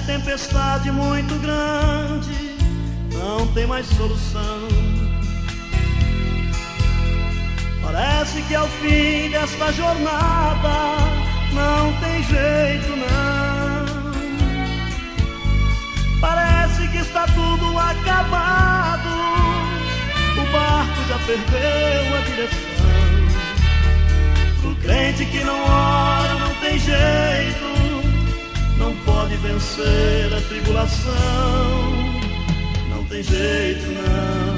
Tempestade muito grande, não tem mais solução. Parece que ao fim desta jornada não tem jeito não. Parece que está tudo acabado, o barco já perdeu a direção. Pro crente que não ora não tem jeito, não pode vencer a tribulação. Não tem jeito não.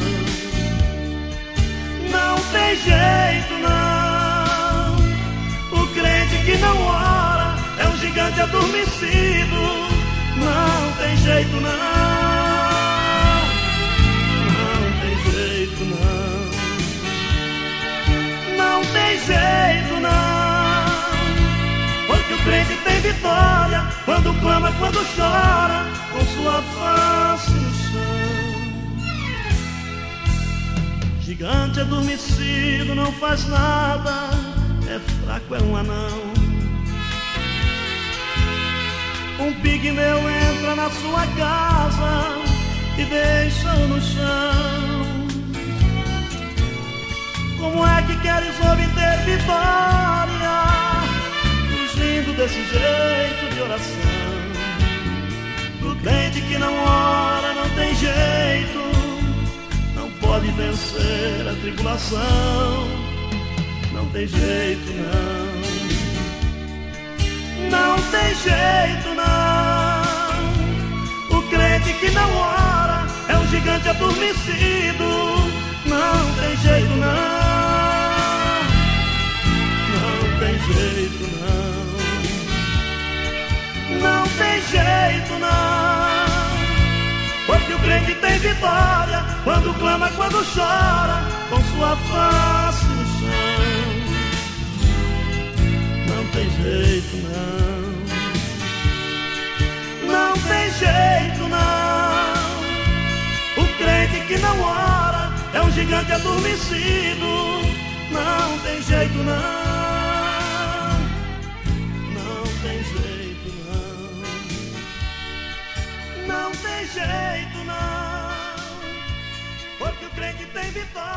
Não tem jeito não. O crente que não ora é um gigante adormecido. Não tem jeito não. Não tem jeito não. Não tem jeito não. Porque o crente tem vitória quando clama, quando chora, com sua face no chão. Gigante adormecido não faz nada, é fraco, é um anão. Um pigmeu entra na sua casa e deixa-o no chão. Como é que queres obter vitória fugindo desse jeito de oração? Pro crente que não ora não tem jeito, não pode vencer a tribulação. Não tem jeito não. Não tem jeito não. O crente que não ora é um gigante adormecido. Não tem jeito não. Não tem jeito não. Não tem jeito não. Porque o crente tem vitória quando clama, quando chora, com sua face no chão. Não tem jeito não. Não tem jeito não. O crente que não ora é um gigante adormecido. Não tem jeito não. Não tem jeito não. Não tem jeito não. Porque o crente tem vitória.